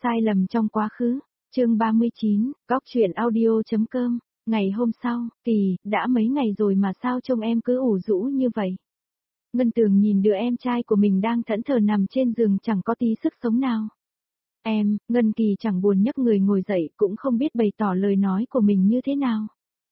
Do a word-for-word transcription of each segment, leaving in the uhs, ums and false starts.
Sai lầm trong quá khứ, chương ba mươi chín, góc chuyện audio.com, ngày hôm sau, Kỳ, đã mấy ngày rồi mà sao trông em cứ ủ rũ như vậy? Ngân Tường nhìn đứa em trai của mình đang thẫn thờ nằm trên giường chẳng có tí sức sống nào. Em, Ngân Kỳ chẳng buồn nhấc người ngồi dậy cũng không biết bày tỏ lời nói của mình như thế nào.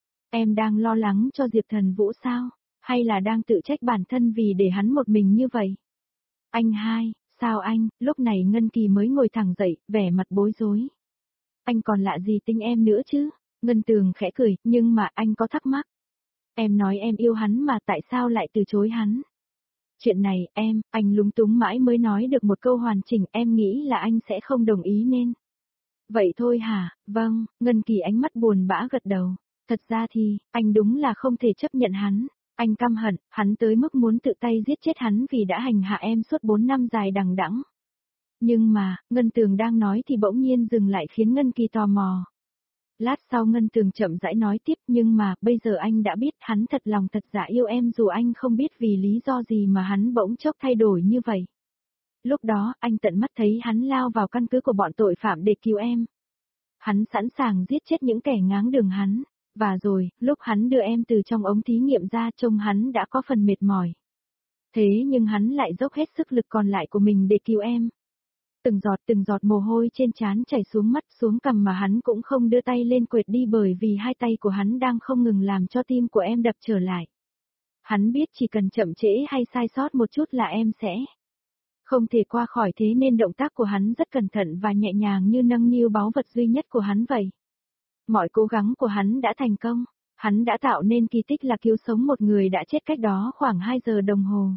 Em đang lo lắng cho Diệp Thần Vũ sao? Hay là đang tự trách bản thân vì để hắn một mình như vậy? Anh hai, sao anh? Lúc này Ngân Kỳ mới ngồi thẳng dậy, vẻ mặt bối rối. Anh còn lạ gì tính em nữa chứ? Ngân Tường khẽ cười, nhưng mà anh có thắc mắc. Em nói em yêu hắn mà tại sao lại từ chối hắn? Chuyện này, em, anh lúng túng mãi mới nói được một câu hoàn chỉnh, em nghĩ là anh sẽ không đồng ý nên. Vậy thôi hả? Vâng, Ngân Kỳ ánh mắt buồn bã gật đầu. Thật ra thì, anh đúng là không thể chấp nhận hắn. Anh căm hận, hắn tới mức muốn tự tay giết chết hắn vì đã hành hạ em suốt bốn năm dài đằng đẵng. Nhưng mà, Ngân Tường đang nói thì bỗng nhiên dừng lại khiến Ngân Kỳ tò mò. Lát sau Ngân Tường chậm rãi nói tiếp, nhưng mà, bây giờ anh đã biết hắn thật lòng thật dạ yêu em dù anh không biết vì lý do gì mà hắn bỗng chốc thay đổi như vậy. Lúc đó, anh tận mắt thấy hắn lao vào căn cứ của bọn tội phạm để cứu em. Hắn sẵn sàng giết chết những kẻ ngáng đường hắn. Và rồi, lúc hắn đưa em từ trong ống thí nghiệm ra trông hắn đã có phần mệt mỏi. Thế nhưng hắn lại dốc hết sức lực còn lại của mình để cứu em. Từng giọt từng giọt mồ hôi trên trán chảy xuống mắt xuống cằm mà hắn cũng không đưa tay lên quệt đi bởi vì hai tay của hắn đang không ngừng làm cho tim của em đập trở lại. Hắn biết chỉ cần chậm trễ hay sai sót một chút là em sẽ không thể qua khỏi, thế nên động tác của hắn rất cẩn thận và nhẹ nhàng như nâng niu báu vật duy nhất của hắn vậy. Mọi cố gắng của hắn đã thành công, hắn đã tạo nên kỳ tích là cứu sống một người đã chết cách đó khoảng hai giờ đồng hồ.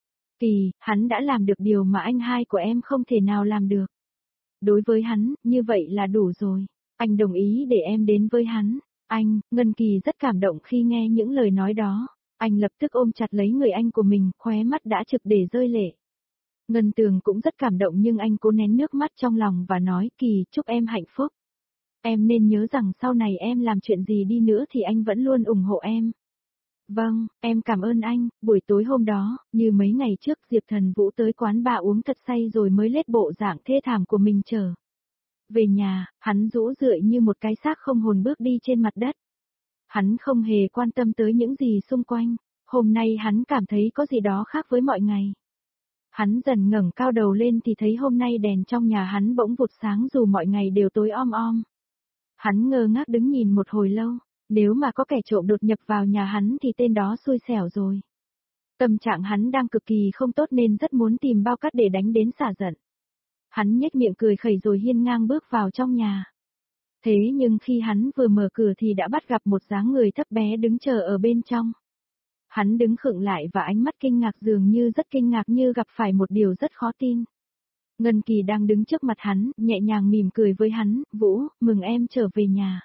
Kỳ, hắn đã làm được điều mà anh hai của em không thể nào làm được. Đối với hắn, như vậy là đủ rồi. Anh đồng ý để em đến với hắn. Anh, Ngân Kỳ rất cảm động khi nghe những lời nói đó. Anh lập tức ôm chặt lấy người anh của mình, khóe mắt đã trực để rơi lệ. Ngân Tường cũng rất cảm động nhưng anh cố nén nước mắt trong lòng và nói, Kỳ, chúc em hạnh phúc. Em nên nhớ rằng sau này em làm chuyện gì đi nữa thì anh vẫn luôn ủng hộ em. Vâng, em cảm ơn anh. Buổi tối hôm đó, như mấy ngày trước, Diệp Thần Vũ tới quán bà uống thật say rồi mới lết bộ dạng thê thảm của mình trở về nhà, hắn rũ rượi như một cái xác không hồn bước đi trên mặt đất. Hắn không hề quan tâm tới những gì xung quanh, hôm nay hắn cảm thấy có gì đó khác với mọi ngày. Hắn dần ngẩng cao đầu lên thì thấy hôm nay đèn trong nhà hắn bỗng vụt sáng dù mọi ngày đều tối om om. Hắn ngơ ngác đứng nhìn một hồi lâu, nếu mà có kẻ trộm đột nhập vào nhà hắn thì tên đó xui xẻo rồi. Tâm trạng hắn đang cực kỳ không tốt nên rất muốn tìm bao cát để đánh đến xả giận. Hắn nhếch miệng cười khẩy rồi hiên ngang bước vào trong nhà. Thế nhưng khi hắn vừa mở cửa thì đã bắt gặp một dáng người thấp bé đứng chờ ở bên trong. Hắn đứng khựng lại và ánh mắt kinh ngạc dường như rất kinh ngạc như gặp phải một điều rất khó tin. Ngân Kỳ đang đứng trước mặt hắn, nhẹ nhàng mỉm cười với hắn, Vũ, mừng em trở về nhà.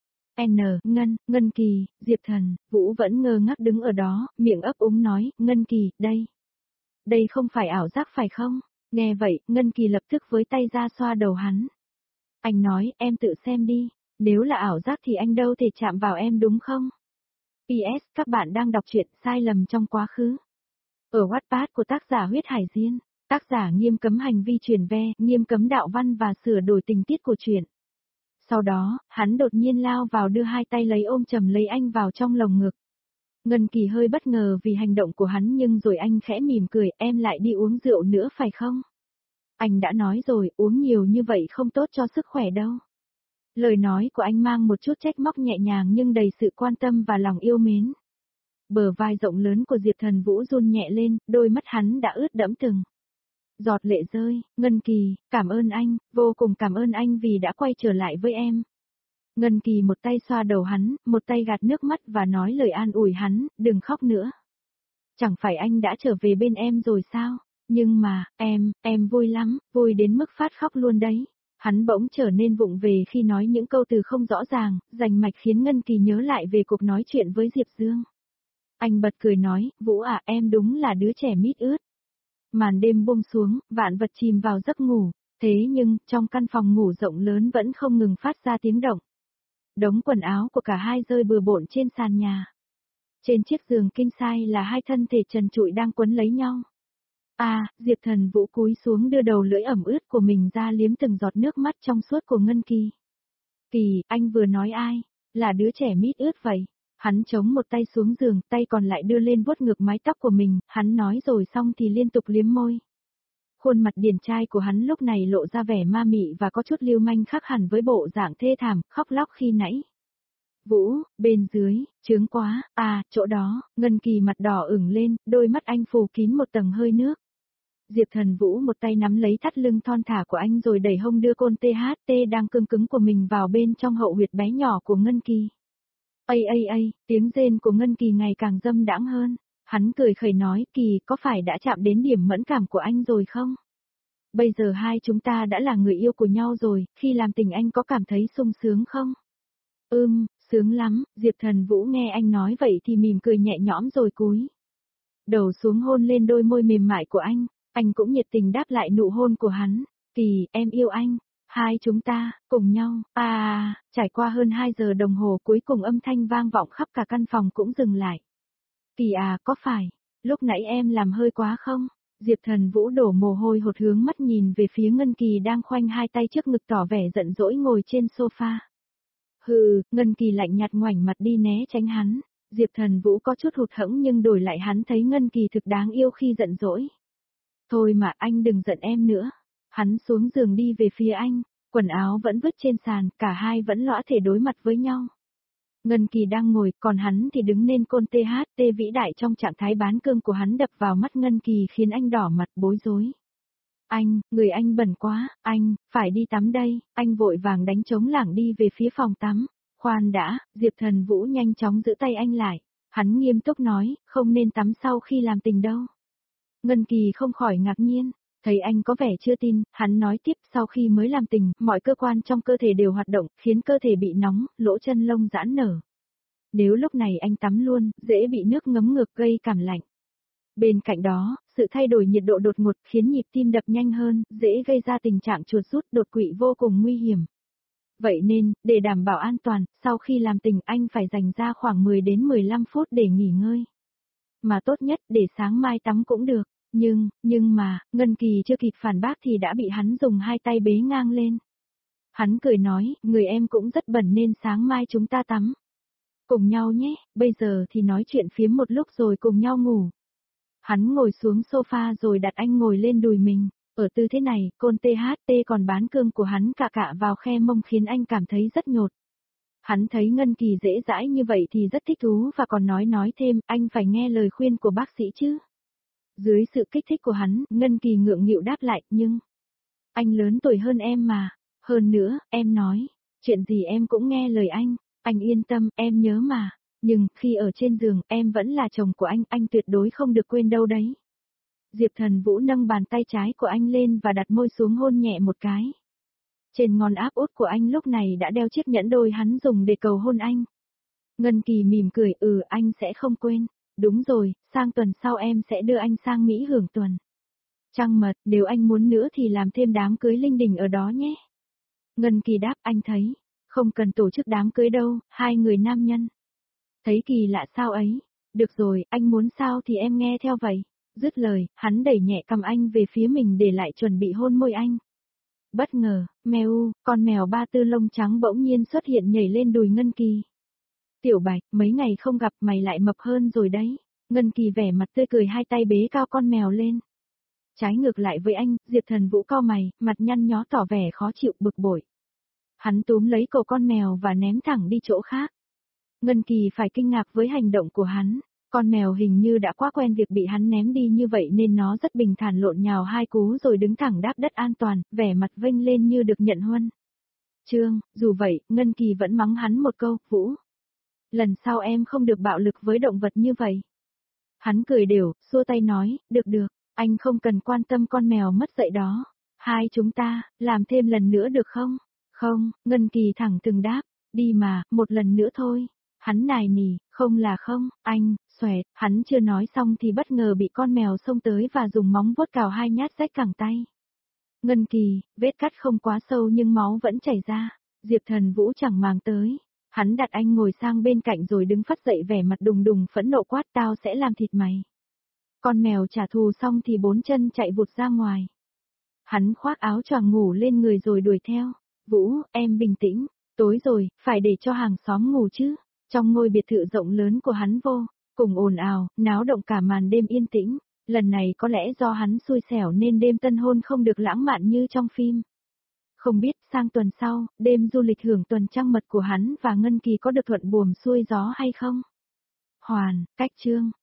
N, Ngân, Ngân Kỳ, Diệp Thần, Vũ vẫn ngơ ngác đứng ở đó, miệng ấp úng nói, Ngân Kỳ, đây. Đây không phải ảo giác phải không? Nghe vậy, Ngân Kỳ lập tức với tay ra xoa đầu hắn. Anh nói, em tự xem đi, nếu là ảo giác thì anh đâu thể chạm vào em đúng không? pê ét, các bạn đang đọc truyện Sai lầm trong quá khứ. Ở Wattpad của tác giả Huyết Hải Diên. Tác giả nghiêm cấm hành vi truyền ve, nghiêm cấm đạo văn và sửa đổi tình tiết của truyện. Sau đó, hắn đột nhiên lao vào đưa hai tay lấy ôm chầm lấy anh vào trong lồng ngực. Ngân Kỳ hơi bất ngờ vì hành động của hắn nhưng rồi anh khẽ mỉm cười, em lại đi uống rượu nữa phải không? Anh đã nói rồi, uống nhiều như vậy không tốt cho sức khỏe đâu. Lời nói của anh mang một chút trách móc nhẹ nhàng nhưng đầy sự quan tâm và lòng yêu mến. Bờ vai rộng lớn của Diệp Thần Vũ run nhẹ lên, đôi mắt hắn đã ướt đẫm từng giọt lệ rơi. Ngân Kỳ, cảm ơn anh, vô cùng cảm ơn anh vì đã quay trở lại với em. Ngân Kỳ một tay xoa đầu hắn, một tay gạt nước mắt và nói lời an ủi hắn, đừng khóc nữa. Chẳng phải anh đã trở về bên em rồi sao? Nhưng mà, em, em vui lắm, vui đến mức phát khóc luôn đấy. Hắn bỗng trở nên vụng về khi nói những câu từ không rõ ràng, rành mạch khiến Ngân Kỳ nhớ lại về cuộc nói chuyện với Diệp Dương. Anh bật cười nói, Vũ à, em đúng là đứa trẻ mít ướt. Màn đêm buông xuống, vạn vật chìm vào giấc ngủ, thế nhưng, trong căn phòng ngủ rộng lớn vẫn không ngừng phát ra tiếng động. Đống quần áo của cả hai rơi bừa bộn trên sàn nhà. Trên chiếc giường king size là hai thân thể trần trụi đang quấn lấy nhau. À, Diệp Thần Vũ cúi xuống đưa đầu lưỡi ẩm ướt của mình ra liếm từng giọt nước mắt trong suốt của Ngân Kỳ. Kỳ, anh vừa nói ai? Là đứa trẻ mít ướt vậy. Hắn chống một tay xuống giường, tay còn lại đưa lên vuốt ngược mái tóc của mình, hắn nói rồi xong thì liên tục liếm môi. Khuôn mặt điển trai của hắn lúc này lộ ra vẻ ma mị và có chút lưu manh khác hẳn với bộ dạng thê thảm, khóc lóc khi nãy. Vũ, bên dưới, chướng quá, à, chỗ đó, Ngân Kỳ mặt đỏ ửng lên, đôi mắt anh phủ kín một tầng hơi nước. Diệp Thần Vũ một tay nắm lấy thắt lưng thon thả của anh rồi đẩy hông đưa côn tê hát tê đang cứng cứng của mình vào bên trong hậu huyệt bé nhỏ của Ngân Kỳ. Ây ây ây, tiếng rên của Ngân Kỳ ngày càng dâm đãng hơn. Hắn cười khẩy nói, Kỳ, có phải đã chạm đến điểm mẫn cảm của anh rồi không? Bây giờ hai chúng ta đã là người yêu của nhau rồi, khi làm tình anh có cảm thấy sung sướng không? Ừm, sướng lắm, Diệp Thần Vũ nghe anh nói vậy thì mỉm cười nhẹ nhõm rồi cúi đầu xuống hôn lên đôi môi mềm mại của anh, anh cũng nhiệt tình đáp lại nụ hôn của hắn. Kỳ, em yêu anh, hai chúng ta, cùng nhau, à, à, trải qua hơn hai giờ đồng hồ cuối cùng âm thanh vang vọng khắp cả căn phòng cũng dừng lại. Kỳ à, có phải, lúc nãy em làm hơi quá không? Diệp Thần Vũ đổ mồ hôi hột hướng mắt nhìn về phía Ngân Kỳ đang khoanh hai tay trước ngực tỏ vẻ giận dỗi ngồi trên sofa. Hừ, Ngân Kỳ lạnh nhạt ngoảnh mặt đi né tránh hắn. Diệp Thần Vũ có chút hụt hẫng nhưng đổi lại hắn thấy Ngân Kỳ thực đáng yêu khi giận dỗi. Thôi mà anh đừng giận em nữa. Hắn xuống giường đi về phía anh, quần áo vẫn vứt trên sàn, cả hai vẫn lõa thể đối mặt với nhau. Ngân Kỳ đang ngồi, còn hắn thì đứng nên côn tê hát tê vĩ đại trong trạng thái bán cơm của hắn đập vào mắt Ngân Kỳ khiến anh đỏ mặt bối rối. Anh, người anh bẩn quá, anh, phải đi tắm đây, anh vội vàng đánh trống lảng đi về phía phòng tắm. Khoan đã, Diệp Thần Vũ nhanh chóng giữ tay anh lại, hắn nghiêm túc nói, không nên tắm sau khi làm tình đâu. Ngân Kỳ không khỏi ngạc nhiên, thấy anh có vẻ chưa tin, hắn nói tiếp sau khi mới làm tình, mọi cơ quan trong cơ thể đều hoạt động, khiến cơ thể bị nóng, lỗ chân lông giãn nở. Nếu lúc này anh tắm luôn, dễ bị nước ngấm ngược gây cảm lạnh. Bên cạnh đó, sự thay đổi nhiệt độ đột ngột khiến nhịp tim đập nhanh hơn, dễ gây ra tình trạng chuột rút đột quỵ vô cùng nguy hiểm. Vậy nên, để đảm bảo an toàn, sau khi làm tình anh phải dành ra khoảng mười đến mười lăm phút để nghỉ ngơi. Mà tốt nhất để sáng mai tắm cũng được, nhưng, nhưng mà, Ngân Kỳ chưa kịp phản bác thì đã bị hắn dùng hai tay bế ngang lên. Hắn cười nói, người em cũng rất bẩn nên sáng mai chúng ta tắm. Cùng nhau nhé, bây giờ thì nói chuyện phiếm một lúc rồi cùng nhau ngủ. Hắn ngồi xuống sofa rồi đặt anh ngồi lên đùi mình. Ở tư thế này, côn tê hát tê còn bán cơm của hắn cạ cạ vào khe mông khiến anh cảm thấy rất nhột. Hắn thấy Ngân Kỳ dễ dãi như vậy thì rất thích thú và còn nói nói thêm, anh phải nghe lời khuyên của bác sĩ chứ. Dưới sự kích thích của hắn, Ngân Kỳ ngượng nghịu đáp lại, nhưng... Anh lớn tuổi hơn em mà. Hơn nữa, em nói, chuyện gì em cũng nghe lời anh. Anh yên tâm, em nhớ mà. Nhưng, khi ở trên giường, em vẫn là chồng của anh, anh tuyệt đối không được quên đâu đấy. Diệp Thần Vũ nâng bàn tay trái của anh lên và đặt môi xuống hôn nhẹ một cái. Trên ngón áp út của anh lúc này đã đeo chiếc nhẫn đôi hắn dùng để cầu hôn anh. Ngân Kỳ mỉm cười, ừ anh sẽ không quên. Đúng rồi, sang tuần sau em sẽ đưa anh sang Mỹ hưởng tuần. Trăng mật, nếu anh muốn nữa thì làm thêm đám cưới linh đình ở đó nhé. Ngân Kỳ đáp, anh thấy, không cần tổ chức đám cưới đâu, hai người nam nhân. Thấy kỳ lạ sao ấy, được rồi, anh muốn sao thì em nghe theo vậy. Dứt lời, hắn đẩy nhẹ cầm anh về phía mình để lại chuẩn bị hôn môi anh. Bất ngờ, mèo, con mèo ba tư lông trắng bỗng nhiên xuất hiện nhảy lên đùi Ngân Kỳ. Tiểu Bạch, mấy ngày không gặp mày lại mập hơn rồi đấy. Ngân Kỳ vẻ mặt tươi cười hai tay bế cao con mèo lên. Trái ngược lại với anh, Diệp Thần Vũ cau mày, mặt nhăn nhó tỏ vẻ khó chịu bực bội. Hắn túm lấy cổ con mèo và ném thẳng đi chỗ khác. Ngân Kỳ phải kinh ngạc với hành động của hắn. Con mèo hình như đã quá quen việc bị hắn ném đi như vậy nên nó rất bình thản lộn nhào hai cú rồi đứng thẳng đáp đất an toàn, vẻ mặt vênh lên như được nhận huân. Trương, dù vậy, Ngân Kỳ vẫn mắng hắn một câu, Vũ. Lần sau em không được bạo lực với động vật như vậy. Hắn cười đều, xua tay nói, được được, anh không cần quan tâm con mèo mất dạy đó. Hai chúng ta, làm thêm lần nữa được không? Không, Ngân Kỳ thẳng thừng đáp, đi mà, một lần nữa thôi. Hắn nài nỉ, không là không, anh, xoẹt, hắn chưa nói xong thì bất ngờ bị con mèo xông tới và dùng móng vuốt cào hai nhát rách cẳng tay. Ngân Kỳ, vết cắt không quá sâu nhưng máu vẫn chảy ra, Diệp Thần Vũ chẳng màng tới. Hắn đặt anh ngồi sang bên cạnh rồi đứng phắt dậy vẻ mặt đùng đùng phẫn nộ quát tao sẽ làm thịt mày. Con mèo trả thù xong thì bốn chân chạy vụt ra ngoài. Hắn khoác áo choàng ngủ lên người rồi đuổi theo. Vũ, em bình tĩnh, tối rồi, phải để cho hàng xóm ngủ chứ. Trong ngôi biệt thự rộng lớn của hắn vô, cùng ồn ào, náo động cả màn đêm yên tĩnh. Lần này có lẽ do hắn xui xẻo nên đêm tân hôn không được lãng mạn như trong phim. Không biết sang tuần sau, đêm du lịch hưởng tuần trăng mật của hắn và Ngân Kỳ có được thuận buồm xuôi gió hay không? Hoàn, cách chương.